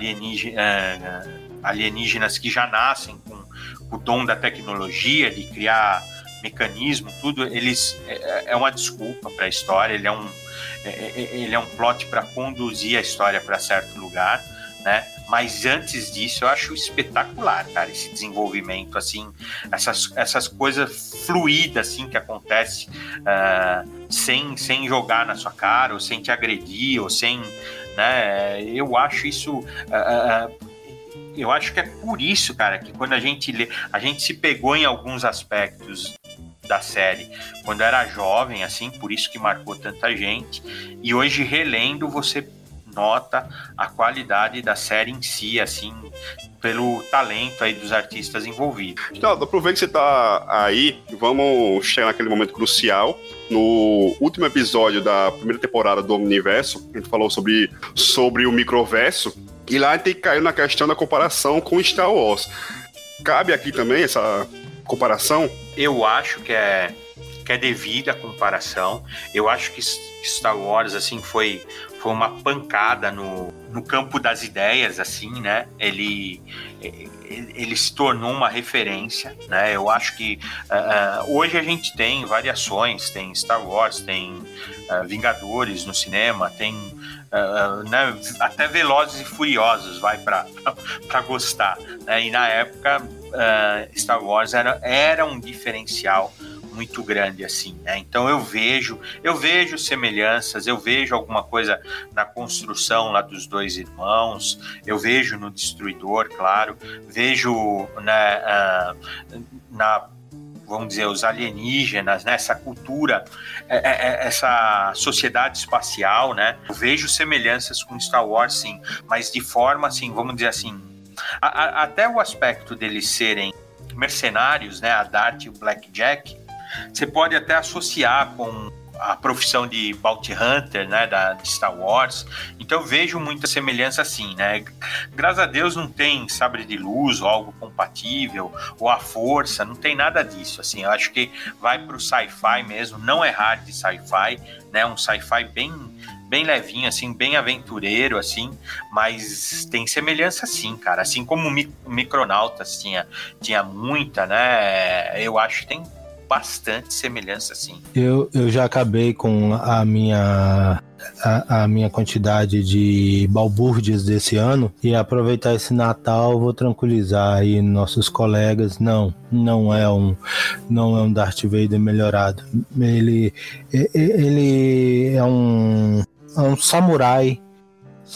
alienígenas que já nascem com o dom da tecnologia, de criar mecanismo, tudo, é uma desculpa para a história, ele é um plot para conduzir a história para certo lugar, né? Mas antes disso, eu acho espetacular, cara, esse desenvolvimento, assim, essas coisas fluídas, assim, que acontece sem jogar na sua cara, ou sem te agredir, ou sem, né? Eu acho isso... eu acho que é por isso, cara, que quando a gente lê, a gente se pegou em alguns aspectos da série quando era jovem, assim, por isso que marcou tanta gente, e hoje relendo você nota a qualidade da série em si, assim, pelo talento aí dos artistas envolvidos. Então, aproveita que você tá aí, vamos chegar naquele momento crucial. No último episódio da primeira temporada do Omniverso, a gente falou sobre o microverso, e lá a gente caiu na questão da comparação com Star Wars. Cabe aqui também essa comparação? Eu acho que é devida a comparação. Eu acho que Star Wars, assim, foi uma pancada no campo das ideias, assim, né? Ele se tornou uma referência, né? Eu acho que hoje a gente tem variações, tem Star Wars, tem Vingadores no cinema, tem né, até Velozes e Furiosos vai para gostar, né? E na época Star Wars era um diferencial muito grande, assim, né? Então eu vejo semelhanças, eu vejo alguma coisa na construção lá dos dois irmãos, eu vejo no Destruidor, claro, vejo vamos dizer, os alienígenas, né? Essa cultura, essa sociedade espacial, né? Eu vejo semelhanças com Star Wars, sim, mas de forma, assim, vamos dizer assim, até o aspecto deles serem mercenários, né? A Dart e o Blackjack, você pode até associar com a profissão de Bounty Hunter, né, de Star Wars. Então eu vejo muita semelhança, assim, né? Graças a Deus não tem sabre de luz ou algo compatível, ou a força, não tem nada disso, assim. Eu acho que vai pro sci-fi mesmo, não é hard de sci-fi, né? Um sci-fi bem levinho, assim, bem aventureiro, assim, mas tem semelhança, sim, cara. Assim como o Micronautas tinha muita, né? Eu acho que tem bastante semelhança, sim. Eu já acabei com a minha quantidade de balbúrdias desse ano, e aproveitar esse Natal, vou tranquilizar aí nossos colegas. Não é um Darth Vader melhorado. Ele é um samurai, certo?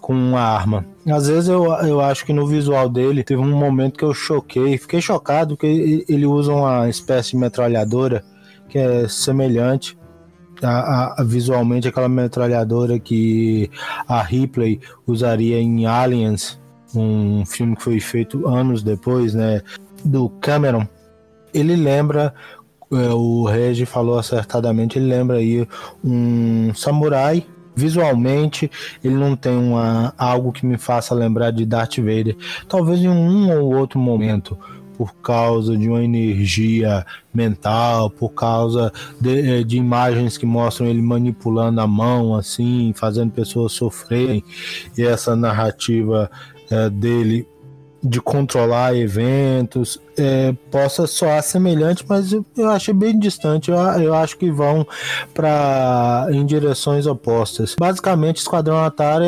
com uma arma. Às vezes eu acho que no visual dele teve um momento que eu fiquei chocado que ele usa uma espécie de metralhadora que é semelhante visualmente aquela metralhadora que a Ripley usaria em Aliens, um filme que foi feito anos depois, né, do Cameron. Ele lembra, o Regi falou acertadamente, ele lembra aí um samurai. Visualmente ele não tem algo que me faça lembrar de Darth Vader, talvez em um ou outro momento, por causa de uma energia mental, por causa de imagens que mostram ele manipulando a mão, assim, fazendo pessoas sofrerem, e essa narrativa dele de controlar eventos possa soar semelhante, mas eu achei bem distante. Eu acho que vão em direções opostas. Basicamente, Esquadrão Atari,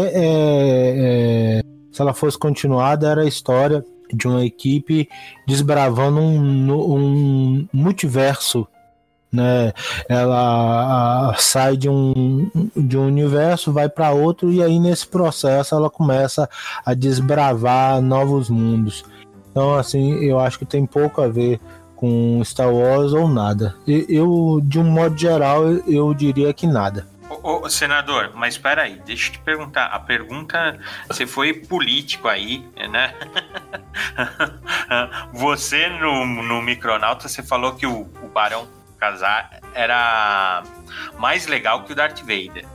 se ela fosse continuada, era a história de uma equipe desbravando um multiverso, né? Ela sai de um universo, vai para outro, e aí nesse processo ela começa a desbravar novos mundos. Então, assim, eu acho que tem pouco a ver com Star Wars ou nada. Eu de um modo geral, eu diria que nada. Ô, senador, mas espera aí, deixa eu te perguntar. A pergunta, você foi político aí, né? Você no Micronauta, você falou que o Barão Kassar era mais legal que o Darth Vader.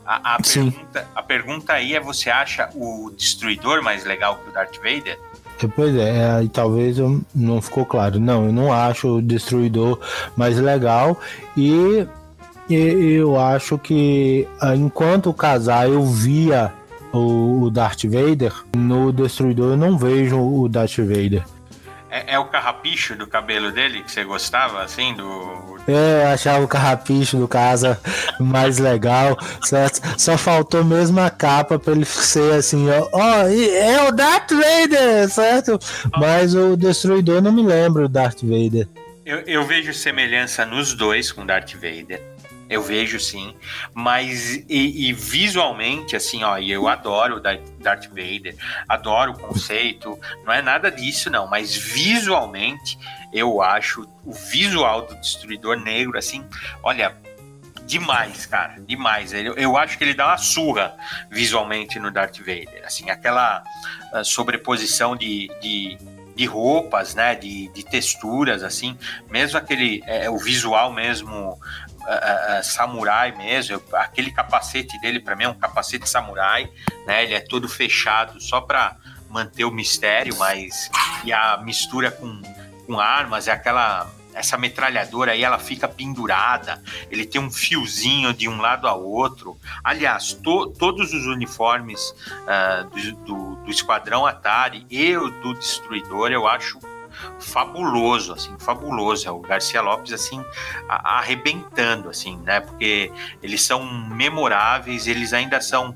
A pergunta aí é: você acha o Destruidor mais legal que o Darth Vader? Pois é, talvez não ficou claro. Não, eu não acho o Destruidor mais legal, e eu acho que enquanto o Kassar eu via o Darth Vader, no Destruidor eu não vejo o Darth Vader. É o carrapicho do cabelo dele que você gostava, assim, Eu achava o carrapicho do Kassar mais legal, certo? Só faltou mesmo a capa pra ele ser assim, é o Darth Vader, certo? Mas o Destruidor não me lembra o Darth Vader. Eu vejo semelhança nos dois com Darth Vader. Eu vejo, sim, mas e visualmente, assim, e eu adoro o Darth Vader, adoro o conceito, não é nada disso, não, mas visualmente eu acho o visual do Destruidor Negro, assim, olha, demais, cara, demais. Eu acho que ele dá uma surra visualmente no Darth Vader, assim, aquela sobreposição de roupas, né, de texturas, assim, mesmo aquele, o visual mesmo, samurai mesmo, aquele capacete dele para mim é um capacete samurai, né? Ele é todo fechado só para manter o mistério, mas e a mistura com armas, essa metralhadora aí, ela fica pendurada, ele tem um fiozinho de um lado a outro. Aliás, todos os uniformes do Esquadrão Atari e o do Destruidor eu acho fabuloso, assim, fabuloso. É o Garcia Lopes, assim, arrebentando, assim, né? Porque eles são memoráveis, ele ainda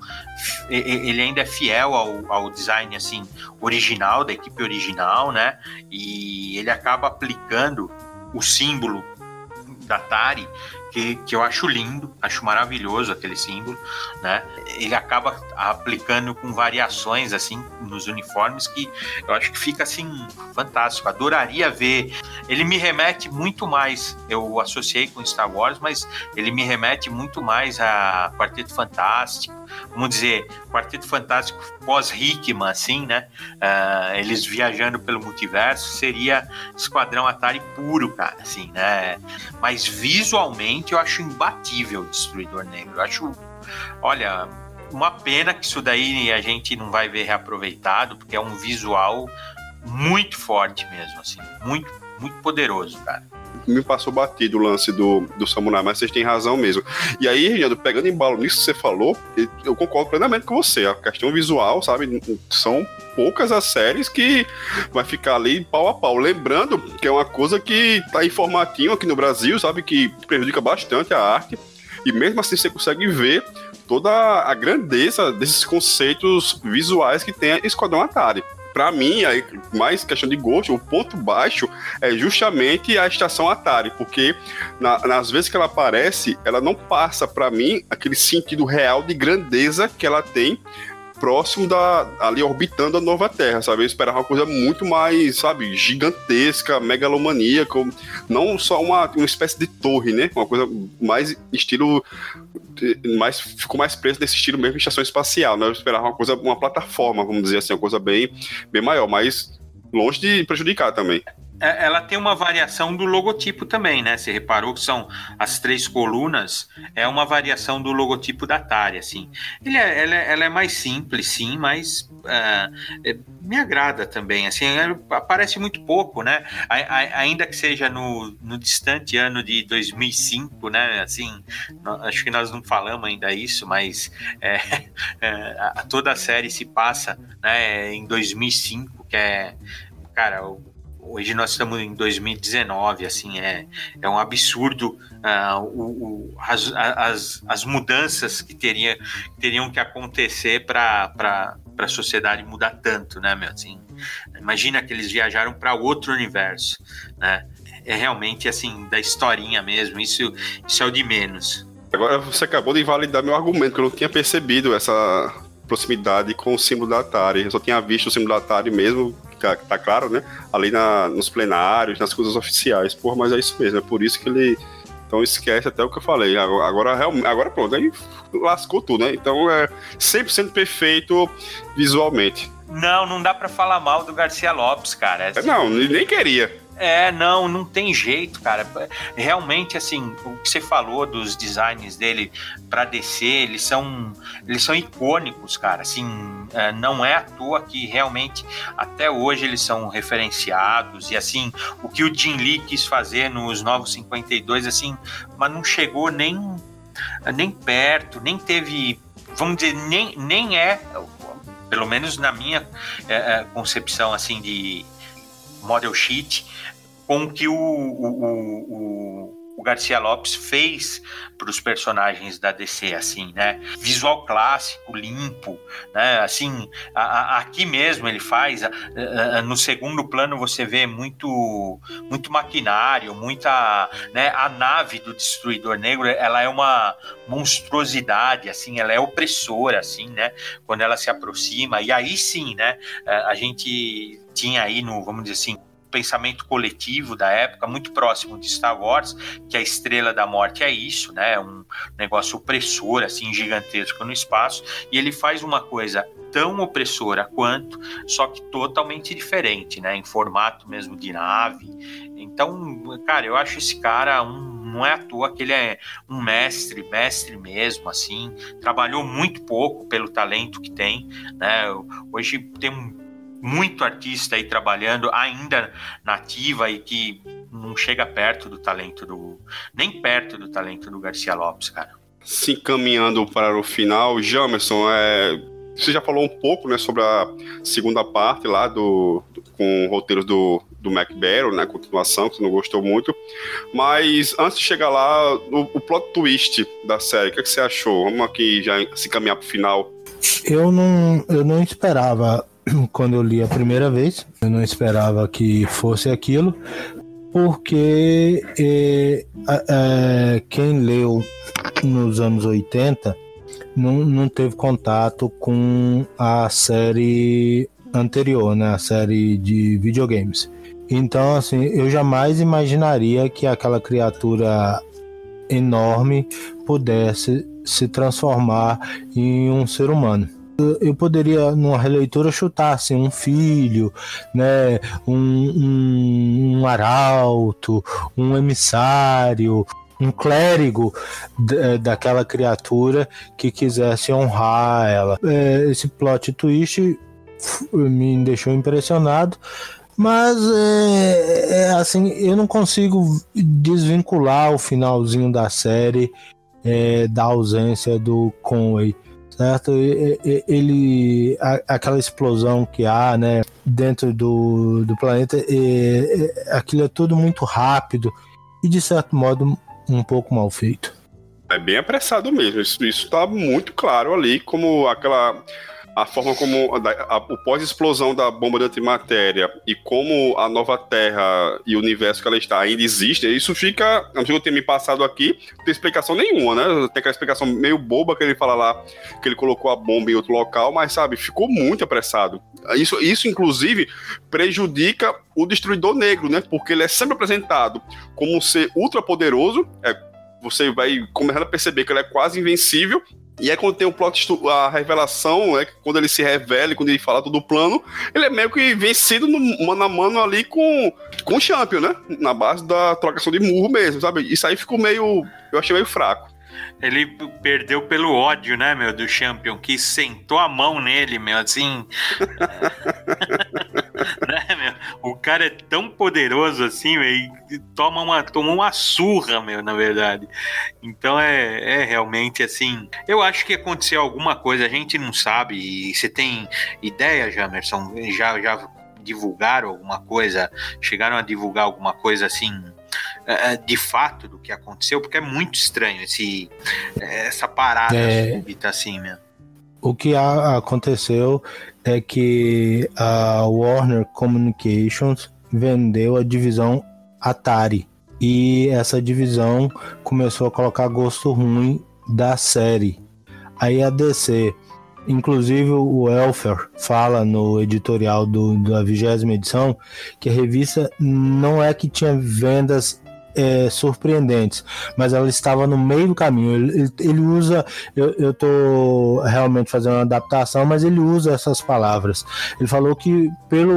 é fiel ao design, assim, original, da equipe original, né? E ele acaba aplicando o símbolo da Atari, que eu acho lindo, acho maravilhoso aquele símbolo, né? Ele acaba aplicando com variações, assim, nos uniformes, que eu acho que fica, assim, fantástico. Adoraria ver. Ele me remete muito mais, eu associei com Star Wars, mas ele me remete muito mais a Quarteto Fantástico, vamos dizer, Quarteto Fantástico pós-Hickman, assim, né? Eles viajando pelo multiverso, seria Esquadrão Atari puro, cara, assim, né? Mas visualmente eu acho imbatível o Destruidor Negro. Eu acho, olha, uma pena que isso daí a gente não vai ver reaproveitado, porque é um visual muito forte mesmo, assim, muito, muito poderoso, cara. Me passou batido o lance do Samurai, mas vocês têm razão mesmo. E aí, Reginaldo, pegando embalo nisso que você falou, eu concordo plenamente com você. A questão visual, sabe, são poucas as séries que vai ficar ali pau a pau. Lembrando que é uma coisa que tá em formatinho aqui no Brasil, sabe, que prejudica bastante a arte, e mesmo assim você consegue ver toda a grandeza desses conceitos visuais que tem a Esquadrão Atari. Pra mim, aí, mais questão de gosto, o ponto baixo é justamente a estação Atari, porque nas vezes que ela aparece, ela não passa pra mim aquele sentido real de grandeza que ela tem próximo ali orbitando a nova Terra, sabe? Eu esperava uma coisa muito mais, sabe, gigantesca, megalomaníaca, não só uma espécie de torre, né? Uma coisa mais estilo, ficou mais preso nesse estilo mesmo de estação espacial, né? Eu esperava uma plataforma, vamos dizer assim, uma coisa bem maior, mas longe de prejudicar também. Ela tem uma variação do logotipo também, né? Você reparou que são as 3 colunas, é uma variação do logotipo da Atari, assim. Ela é mais simples, sim, mas me agrada também, assim, aparece muito pouco, né? Ainda que seja no distante ano de 2005, né? Assim, acho que nós não falamos ainda isso, mas toda a série se passa, né, em 2005, que cara, hoje nós estamos em 2019, assim, é um absurdo as mudanças que teriam que acontecer para a sociedade mudar tanto, né, meu? Assim, imagina que eles viajaram para outro universo, né? É realmente, assim, da historinha mesmo, isso é o de menos. Agora você acabou de invalidar meu argumento, que eu não tinha percebido essa proximidade com o símbolo da Atari. Eu só tinha visto o símbolo da Atari mesmo, tá claro, né? Ali nos plenários, nas coisas oficiais. Porra, mas é isso mesmo, é por isso que ele... Então esquece até o que eu falei. Agora pronto, aí lascou tudo, né? Então é 100% perfeito visualmente. Não dá pra falar mal do Garcia Lopes, cara. Não, nem queria. Não tem jeito, cara. Realmente, assim, o que você falou dos designs dele pra DC, eles são icônicos, cara. Assim, não é à toa que realmente até hoje eles são referenciados. E assim, o que o Jim Lee quis fazer nos Novos 52, assim, mas não chegou nem perto, nem teve, vamos dizer, nem pelo menos na minha concepção, assim, de model sheet, com o que o Garcia Lopes fez para os personagens da DC, assim, né? Visual clássico, limpo, né? Assim, aqui mesmo ele faz, no segundo plano você vê muito maquinário, muita, né? A nave do Destruidor Negro, ela é uma monstruosidade, assim, ela é opressora, assim, né? Quando ela se aproxima, e aí sim, né? A gente tinha aí vamos dizer assim, pensamento coletivo da época, muito próximo de Star Wars, que a Estrela da Morte é isso, né? Um negócio opressor, assim, gigantesco no espaço, e ele faz uma coisa tão opressora quanto, só que totalmente diferente, né? Em formato mesmo de nave. Então, cara, eu acho esse cara não é à toa que ele é um mestre mesmo, assim, trabalhou muito pouco pelo talento que tem, né? Hoje tem muito artista aí trabalhando ainda na ativa e que não chega perto do talento nem perto do talento do Garcia Lopes, cara. Se encaminhando para o final, Jamerson, você já falou um pouco, né, sobre a segunda parte lá com roteiros do Mac Barrow, né, continuação, que você não gostou muito, mas antes de chegar lá, o plot twist da série, o que você achou? Vamos aqui já se encaminhar para o final. Eu não esperava. Quando eu li a primeira vez, eu não esperava que fosse aquilo, porque quem leu nos anos 80 não teve contato com a série anterior, né, a série de videogames. Então, assim, eu jamais imaginaria que aquela criatura enorme pudesse se transformar em um ser humano. Eu poderia, numa releitura, chutar assim, um filho, né, um arauto, um emissário, um clérigo daquela criatura que quisesse honrar ela. Esse plot twist me deixou impressionado, mas assim, eu não consigo desvincular o finalzinho da série da ausência do Conway. Certo? Aquela explosão que há, né, dentro do planeta, aquilo é tudo muito rápido e, de certo modo, um pouco mal feito. É bem apressado mesmo, isso está muito claro ali, como a forma como o pós-explosão da bomba de antimatéria e como a nova Terra e o universo que ela está ainda existe, isso fica, não sei se eu tenho me passado aqui, não tem explicação nenhuma, né? Tem aquela explicação meio boba que ele fala lá, que ele colocou a bomba em outro local, mas, sabe, ficou muito apressado. Isso inclusive, prejudica o Destruidor Negro, né? Porque ele é sempre apresentado como um ser ultra poderoso, você vai começando a perceber que ele é quase invencível. E aí quando tem a revelação, quando ele se revela, quando ele fala todo o plano, ele é meio que vencido no mano a mano ali com o Champion, né? Na base da trocação de murro mesmo, sabe? Isso aí ficou eu achei meio fraco. Ele perdeu pelo ódio, né, meu, do Champion, que sentou a mão nele, meu, assim... né, meu? O cara é tão poderoso assim, meu, e tomou uma surra, meu, na verdade. Então é realmente assim... Eu acho que aconteceu alguma coisa, a gente não sabe. E você tem ideia, Jamerson? Já divulgaram alguma coisa? Chegaram a divulgar alguma coisa assim... de fato do que aconteceu, porque é muito estranho essa parada súbita assim mesmo. O que aconteceu é que a Warner Communications vendeu a divisão Atari e essa divisão começou a colocar gosto ruim da série. Aí a DC, inclusive o Elfer fala no editorial da 20ª edição que a revista não é que tinha vendas surpreendentes, mas ela estava no meio do caminho. Ele usa, eu tô realmente fazendo uma adaptação, mas ele usa essas palavras. Ele falou que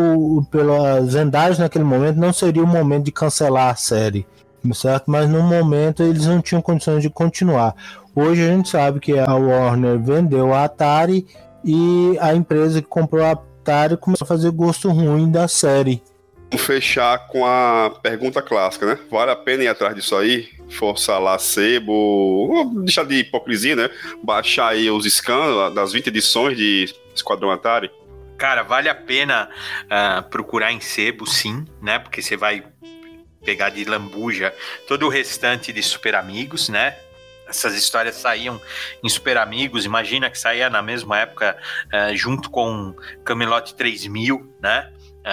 pelas vendagens naquele momento não seria o momento de cancelar a série, certo? Mas no momento eles não tinham condições de continuar. Hoje a gente sabe que a Warner vendeu a Atari e a empresa que comprou a Atari começou a fazer gosto ruim da série. Vamos fechar com a pergunta clássica, né? Vale a pena ir atrás disso aí? Forçar lá sebo, deixar de hipocrisia, né? Baixar aí os scans das 20 edições de Esquadrão Atari? Cara, vale a pena procurar em sebo, sim, né? Porque você vai pegar de lambuja todo o restante de Super Amigos, né? Essas histórias saíam em Super Amigos, imagina que saía na mesma época junto com Camelot 3000, né?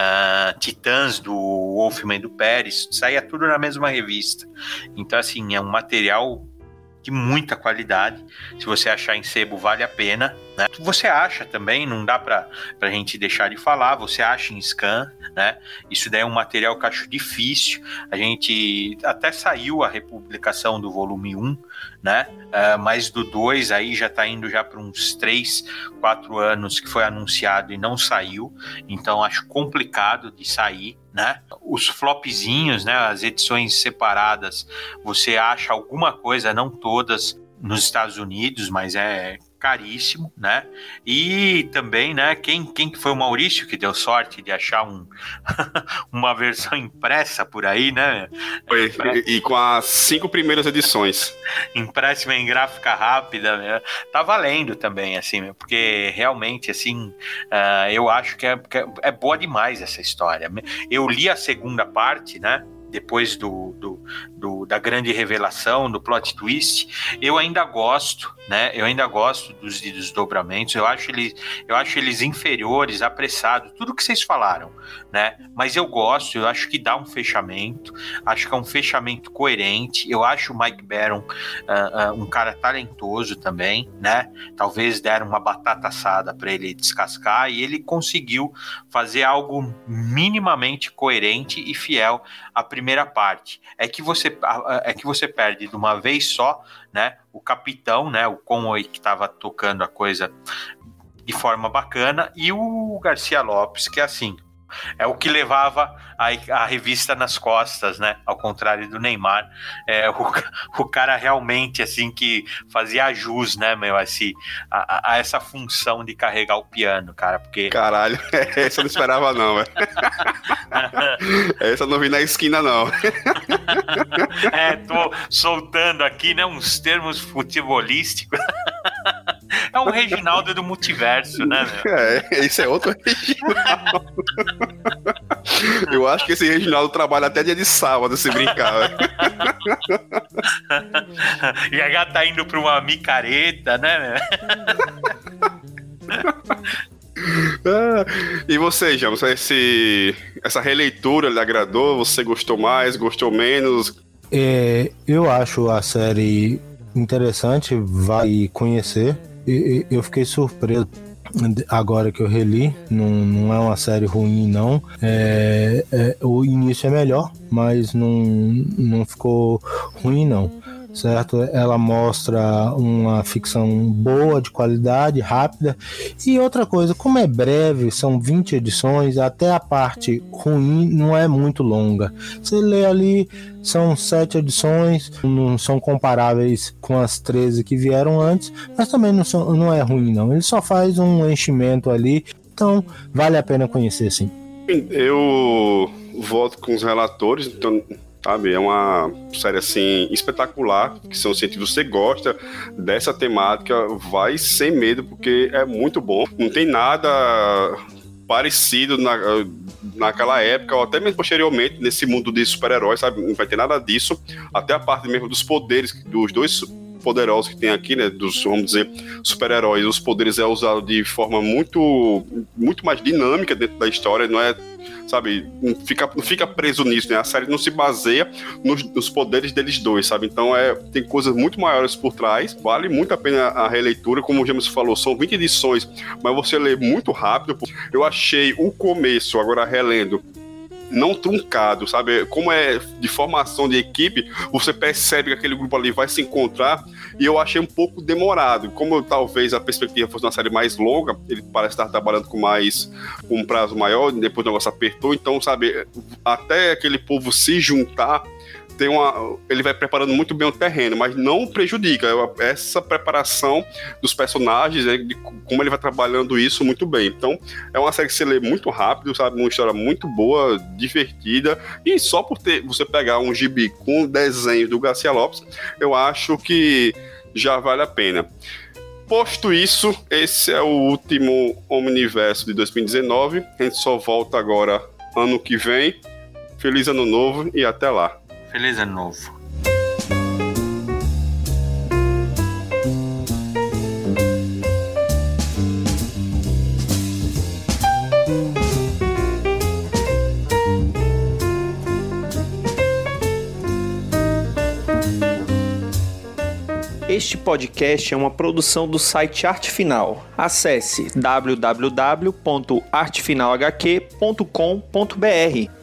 Titãs do Wolfman e do Pérez, saía tudo na mesma revista. Então, assim, é um material de muita qualidade. Se você achar em sebo, vale a pena, né? Você acha também, não dá pra gente deixar de falar, você acha em scan, né? Isso daí é um material que eu acho difícil. A gente até saiu a republicação do volume 1, né? Mas do 2 aí já tá indo já para uns 3, 4 anos que foi anunciado e não saiu. Então acho complicado de sair, né? Os flopzinhos, né? As edições separadas, você acha alguma coisa, não todas, nos Estados Unidos, mas é caríssimo, né? E também, né, quem que foi o Maurício que deu sorte de achar uma versão impressa por aí, né? Foi, e com as 5 primeiras edições. Impressa em gráfica rápida, né? Tá valendo também, assim, porque realmente, assim, eu acho que é boa demais essa história. Eu li a segunda parte, né? Depois da grande revelação, do plot twist, eu ainda gosto, né? Eu ainda gosto dos desdobramentos, eu acho eles inferiores, apressados, tudo que vocês falaram, né? Mas eu gosto, eu acho que dá um fechamento, acho que é um fechamento coerente, eu acho o Mike Baron um cara talentoso também, né? Talvez deram uma batata assada para ele descascar e ele conseguiu fazer algo minimamente coerente e fiel à primeira parte. É que você perde de uma vez só, né? O capitão, né? O Conway que estava tocando a coisa de forma bacana e o Garcia Lopes, que é assim, é o que levava a revista nas costas, né? Ao contrário do Neymar, o cara realmente assim que fazia jus, né, meu, assim, a essa função de carregar o piano, cara, porque... Caralho, essa eu não esperava não, velho. Essa eu não vi na esquina não. Tô soltando aqui, né, uns termos futebolísticos. É um Reginaldo do multiverso, né, meu? Esse é outro Reginaldo. Eu acho que esse Reginaldo trabalha até dia de sábado, se brincar. E a gata tá indo pra uma micareta, né, meu? E você, James, essa releitura lhe agradou? Você gostou mais, gostou menos? Eu acho a série interessante, vai conhecer. Eu fiquei surpreso agora que eu reli. Não é uma série ruim, não. O início é melhor, mas não ficou ruim, não. Certo? Ela mostra uma ficção boa, de qualidade, rápida. E outra coisa, como é breve, são 20 edições, até a parte ruim não é muito longa. Você lê ali, são 7 edições, não são comparáveis com as 13 que vieram antes, mas também não é ruim, não. Ele só faz um enchimento ali, então vale a pena conhecer, sim. Eu voto com os relatores, então... Sabe, é uma série assim espetacular, que se você gosta dessa temática, vai sem medo, porque é muito bom. Não tem nada parecido naquela época, ou até mesmo posteriormente, nesse mundo de super-heróis, sabe? Não vai ter nada disso. Até a parte mesmo dos poderes, dos dois poderosos que tem aqui, né, dos, vamos dizer, super-heróis, os poderes é usado de forma muito mais dinâmica dentro da história, não é, sabe, não fica preso nisso, né, a série não se baseia nos poderes deles dois, sabe, então tem coisas muito maiores por trás, vale muito a pena a releitura, como o James falou, são 20 edições, mas você lê muito rápido. Eu achei o começo, agora relendo, não truncado, sabe? Como é de formação de equipe, você percebe que aquele grupo ali vai se encontrar, e eu achei um pouco demorado. Como talvez a perspectiva fosse uma série mais longa, ele parece estar trabalhando com um prazo maior, depois o negócio apertou, então, sabe, até aquele povo se juntar, ele vai preparando muito bem o terreno, mas não prejudica essa preparação dos personagens, né, de como ele vai trabalhando isso muito bem. Então, é uma série que você lê muito rápido, sabe, uma história muito boa, divertida, e só por você pegar um gibi com desenho do Garcia Lopes, eu acho que já vale a pena. Posto isso, esse é o último Omniverso de 2019, a gente só volta agora ano que vem. Feliz ano novo e até lá. Feliz ano novo. Este podcast é uma produção do site Arte Final. Acesse www.artefinalhq.com.br